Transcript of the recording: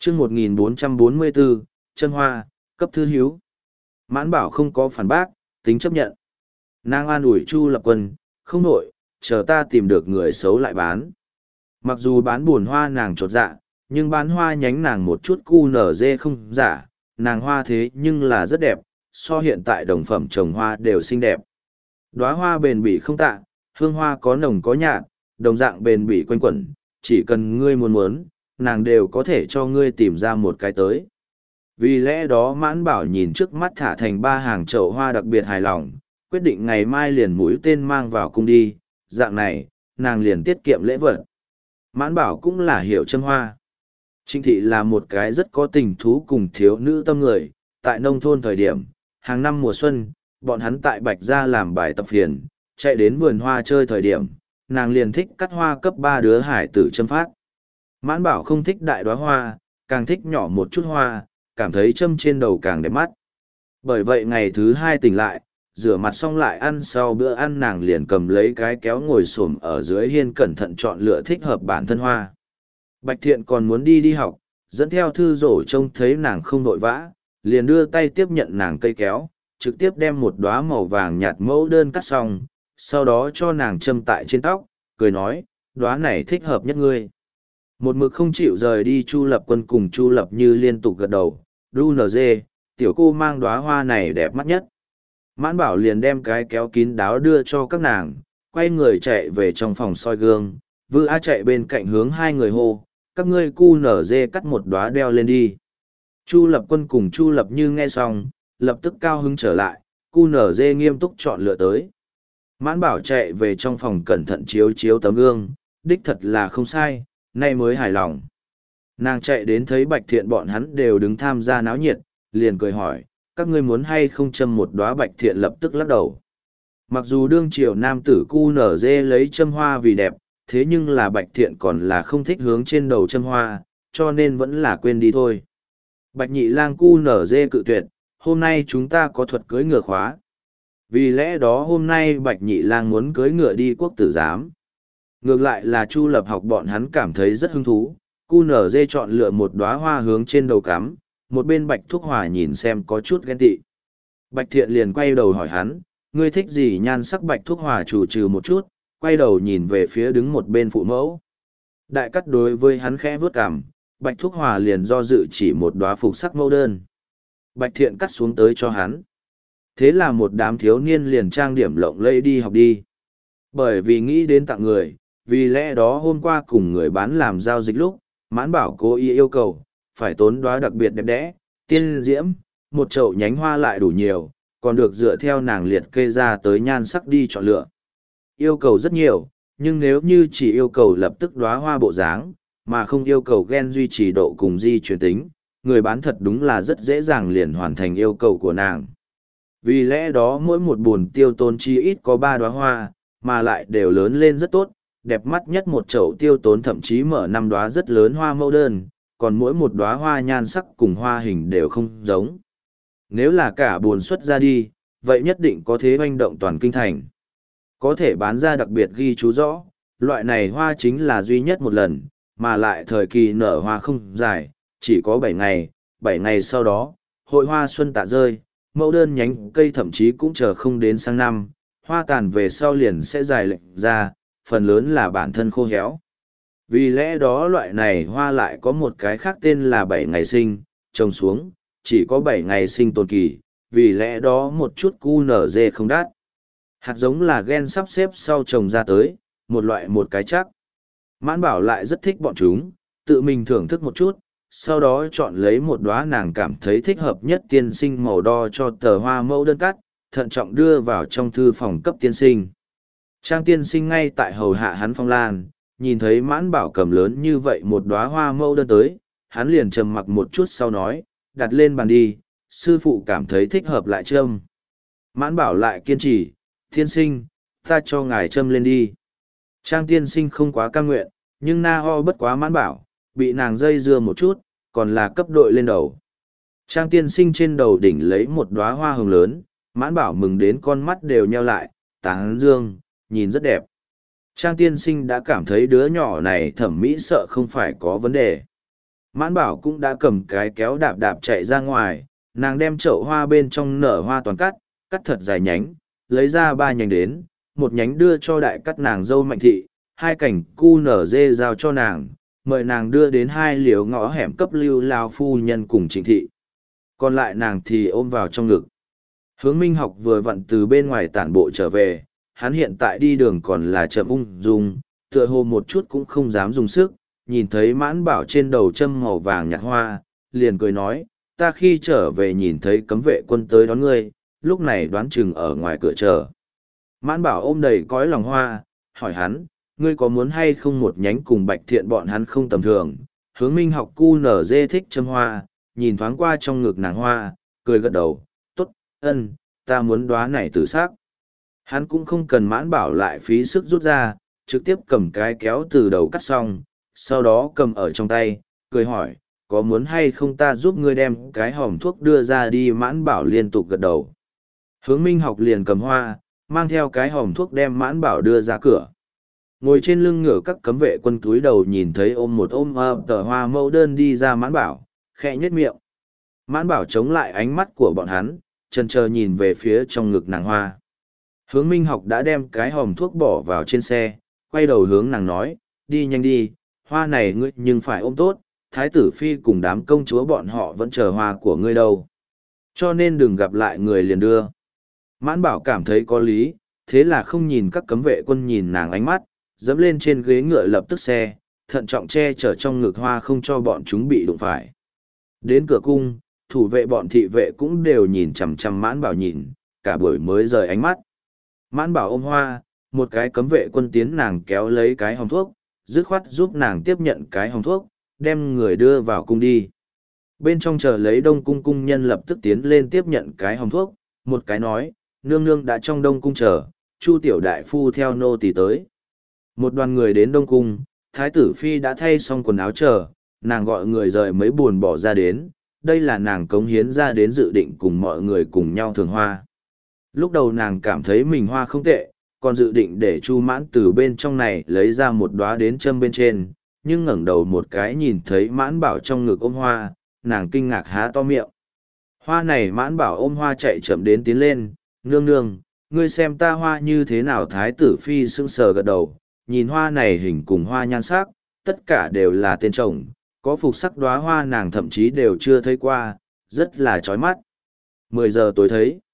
chương 1444, chân hoa, cấp thư hiếu. Mãn Bảo không có phản bác, tính chấp nhận. Nàng an ủi Chu Lập Quân, không nổi, chờ ta tìm được người xấu lại bán. Mặc dù bán buồn hoa nàng chột dạ, nhưng bán hoa nhánh nàng một chút cu nở dê không giả, nàng hoa thế nhưng là rất đẹp, so hiện tại đồng phẩm trồng hoa đều xinh đẹp. Đóa hoa bền bỉ không tạ, hương hoa có nồng có nhạt, đồng dạng bền bỉ quanh quẩn, chỉ cần ngươi muốn, nàng đều có thể cho ngươi tìm ra một cái tới. Vì lẽ đó Mãn Bảo nhìn trước mắt thả thành 3 hàng chậu hoa đặc biệt hài lòng, quyết định ngày mai liền mũi tên mang vào cung đi, dạng này, nàng liền tiết kiệm lễ vật. Mãn Bảo cũng là hiểu châm hoa. Trịnh thị là một cái rất có tình thú cùng thiếu nữ tâm người, tại nông thôn thời điểm, hàng năm mùa xuân, bọn hắn tại Bạch Gia làm bài tập phiền, chạy đến vườn hoa chơi thời điểm, nàng liền thích cắt hoa cấp 3 đứa hải tử châm phát. Mãn Bảo không thích đại đóa hoa, càng thích nhỏ một chút hoa, cảm thấy châm trên đầu càng đẹp mắt. Bởi vậy ngày thứ 2 tỉnh lại, rửa mặt xong lại ăn, sau bữa ăn nàng liền cầm lấy cái kéo ngồi xổm ở dưới hiên cẩn thận chọn lựa thích hợp bản thân hoa. Bạch Thiện còn muốn đi học, dẫn theo thư rổ trông thấy nàng không vội vã, liền đưa tay tiếp nhận nàng cây kéo, trực tiếp đem một đóa màu vàng nhạt mẫu đơn cắt xong, sau đó cho nàng châm tại trên tóc, cười nói, đóa này thích hợp nhất ngươi. Một mực không chịu rời đi Chu Lập Quân cùng Chu Lập Như liên tục gật đầu, đu nở dê, tiểu cô mang đóa hoa này đẹp mắt nhất. Mãn Bảo liền đem cái kéo kín đáo đưa cho các nàng, quay người chạy về trong phòng soi gương, Vư A chạy bên cạnh hướng 2 người hô, các ngươi cu nở dê cắt một đóa đeo lên đi. Chu Lập Quân cùng Chu Lập Như nghe xong, lập tức cao hứng trở lại, cu nở dê nghiêm túc chọn lựa tới. Mãn Bảo chạy về trong phòng cẩn thận chiếu chiếu tấm gương, đích thật là không sai, nay mới hài lòng. Nàng chạy đến thấy Bạch Thiện bọn hắn đều đứng tham gia náo nhiệt, liền cười hỏi, các ngươi muốn hay không châm một đóa? Bạch Thiện lập tức lắc đầu. Mặc dù đương triều nam tử cu nở dê lấy châm hoa vì đẹp, thế nhưng là Bạch Thiện còn là không thích hướng trên đầu châm hoa, cho nên vẫn là quên đi thôi. Bạch Nhị Lang cu nở dê cự tuyệt, hôm nay chúng ta có thuật cưỡi ngựa khóa. Vì lẽ đó hôm nay Bạch Nhị Lang muốn cưỡi ngựa đi quốc tử giám. Ngược lại là Chu Lập học bọn hắn cảm thấy rất hứng thú, cu nở dê chọn lựa một đóa hoa hướng trên đầu cắm, một bên Bạch Thúc Hòa nhìn xem có chút ghen tị. Bạch Thiện liền quay đầu hỏi hắn, ngươi thích gì nhan sắc? Bạch Thúc Hòa chủ trừ một chút, quay đầu nhìn về phía đứng một bên phụ mẫu. Đại cắt đối với hắn khẽ vướt cằm, Bạch Thúc Hòa liền do dự chỉ một đóa phục sắc mẫu đơn. Bạch Thiện cắt xuống tới cho hắn. Thế là một đám thiếu niên liền trang điểm lộng lẫy đi học đi. Bởi vì nghĩ đến tặng người, vì lẽ đó hôm qua cùng người bán làm giao dịch lúc, Mãn Bảo cố ý yêu cầu, phải tốn đóa đặc biệt đẹp đẽ, tiên diễm, một chậu nhánh hoa lại đủ nhiều, còn được dựa theo nàng liệt kê ra tới nhan sắc đi chọn lựa. Yêu cầu rất nhiều, nhưng nếu như chỉ yêu cầu lập tức đóa hoa bộ dáng, mà không yêu cầu gen duy trì độ cùng di truyền tính, người bán thật đúng là rất dễ dàng liền hoàn thành yêu cầu của nàng. Vì lẽ đó mỗi một buồn tiêu tốn chi ít có 3 đóa hoa, mà lại đều lớn lên rất tốt, đẹp mắt nhất một chậu tiêu tốn thậm chí mở 5 đóa rất lớn hoa mẫu đơn, còn mỗi một đóa hoa nhan sắc cùng hoa hình đều không giống. Nếu là cả buồn xuất ra đi, vậy nhất định có thế hoành động toàn kinh thành. Có thể bán ra đặc biệt ghi chú rõ, loại này hoa chính là duy nhất một lần, mà lại thời kỳ nở hoa không dài, chỉ có 7 ngày, 7 ngày sau đó, hội hoa xuân tạ rơi, mẫu đơn nhánh cây thậm chí cũng chờ không đến sang năm, hoa tàn về sau liền sẽ dài lệch ra, phần lớn là bản thân khô héo. Vì lẽ đó loại này hoa lại có một cái khác tên là 7 ngày sinh, trồng xuống, chỉ có 7 ngày sinh tồn kỳ, vì lẽ đó một chút cu nở dê không đắt. Hạt giống là gen sắp xếp sau trồng ra tới, một loại một cái chắc. Mãn Bảo lại rất thích bọn chúng, tự mình thưởng thức một chút, sau đó chọn lấy một đóa nàng cảm thấy thích hợp nhất tiên sinh màu đo cho tờ hoa mẫu đơn cắt, thận trọng đưa vào trong thư phòng cấp tiên sinh. Trang tiên sinh ngay tại hầu hạ hắn phong lan, nhìn thấy Mãn Bảo cầm lớn như vậy một đóa hoa mẫu đơn tới, hắn liền trầm mặc một chút sau nói, đặt lên bàn đi, sư phụ cảm thấy thích hợp lại châm. Mãn Bảo lại kiên trì, tiên sinh, ta cho ngài châm lên đi. Trang tiên sinh không quá cam nguyện, nhưng na ho bất quá Mãn Bảo, bị nàng dây dưa một chút, còn là cấp đội lên đầu. Trang tiên sinh trên đầu đỉnh lấy một đóa hoa hồng lớn, Mãn Bảo mừng đến con mắt đều nheo lại, tán dương, nhìn rất đẹp. Trang tiên sinh đã cảm thấy đứa nhỏ này thẩm mỹ sợ không phải có vấn đề. Mãn bảo cũng đã cầm cái kéo đạp đạp chạy ra ngoài, nàng đem chậu hoa bên trong nở hoa toàn cắt, cắt thật dài nhánh, lấy ra 3 nhánh đến, một nhánh đưa cho đại cắt nàng dâu Mạnh Thị, 2 cành cu nở dê giao cho nàng, mời nàng đưa đến 2 liều ngõ hẻm cấp lưu lao phu nhân cùng Trịnh Thị. Còn lại nàng thì ôm vào trong ngực. Hướng Minh Học vừa vặn từ bên ngoài tản bộ trở về, hắn hiện tại đi đường còn là chậm ung dung, tựa hồ một chút cũng không dám dùng sức, nhìn thấy Mãn Bảo trên đầu châm màu vàng nhạt hoa, liền cười nói, ta khi trở về nhìn thấy cấm vệ quân tới đón ngươi, lúc này đoán chừng ở ngoài cửa chờ. Mãn Bảo ôm đầy cõi lòng hoa, hỏi hắn, ngươi có muốn hay không một nhánh cùng Bạch Thiện bọn hắn không tầm thường. Hướng Minh Học cu nở dê thích châm hoa, nhìn thoáng qua trong ngực nàng hoa, cười gật đầu, tốt, ân, ta muốn đóa này tử sắc. Hắn cũng không cần Mãn Bảo lại phí sức rút ra, trực tiếp cầm cái kéo từ đầu cắt xong, sau đó cầm ở trong tay, cười hỏi, có muốn hay không ta giúp ngươi đem cái hòm thuốc đưa ra đi. Mãn Bảo liên tục gật đầu. Hướng Minh Học liền cầm hoa, mang theo cái hòm thuốc đem Mãn Bảo đưa ra cửa. Ngồi trên lưng ngựa các cấm vệ quân túi đầu nhìn thấy ôm một ôm tờ hoa mẫu đơn đi ra Mãn Bảo, khẽ nhếch miệng. Mãn Bảo chống lại ánh mắt của bọn hắn, chần chờ nhìn về phía trong ngực nàng hoa. Hướng Minh Học đã đem cái hòm thuốc bỏ vào trên xe, quay đầu hướng nàng nói, đi nhanh đi, hoa này ngươi nhưng phải ôm tốt, Thái tử Phi cùng đám công chúa bọn họ vẫn chờ hoa của ngươi đâu. Cho nên đừng gặp lại người liền đưa. Mãn Bảo cảm thấy có lý, thế là không nhìn các cấm vệ quân nhìn nàng ánh mắt, dẫm lên trên ghế ngựa lập tức xe, thận trọng che chở trong ngực hoa không cho bọn chúng bị đụng phải. Đến cửa cung, thủ vệ bọn thị vệ cũng đều nhìn chằm chằm Mãn Bảo nhìn, cả buổi mới rời ánh mắt. Mãn Bảo ôm hoa, một cái cấm vệ quân tiến nàng kéo lấy cái hòm thuốc, dứt khoát giúp nàng tiếp nhận cái hòm thuốc, đem người đưa vào cung đi. Bên trong chờ lấy Đông cung cung nhân lập tức tiến lên tiếp nhận cái hòm thuốc, một cái nói, nương nương đã trong Đông cung chờ, Chu tiểu đại phu theo nô tỳ tới. Một đoàn người đến Đông cung, Thái tử Phi đã thay xong quần áo chờ, nàng gọi người rời mấy buồn bỏ ra đến, đây là nàng cống hiến ra đến dự định cùng mọi người cùng nhau thường hoa. Lúc đầu nàng cảm thấy mình hoa không tệ, còn dự định để Chu Mãn từ bên trong này lấy ra một đóa đến châm bên trên, nhưng ngẩng đầu một cái nhìn thấy Mãn Bảo trong ngực ôm hoa, nàng kinh ngạc há to miệng. Hoa này Mãn Bảo ôm hoa chạy chậm đến tiến lên, nương nương, ngươi xem ta hoa như thế nào. Thái tử Phi sững sờ gật đầu, nhìn hoa này hình cùng hoa nhan sắc, tất cả đều là tên chồng, có phục sắc đóa hoa nàng thậm chí đều chưa thấy qua, rất là chói mắt. 10 giờ tối thấy.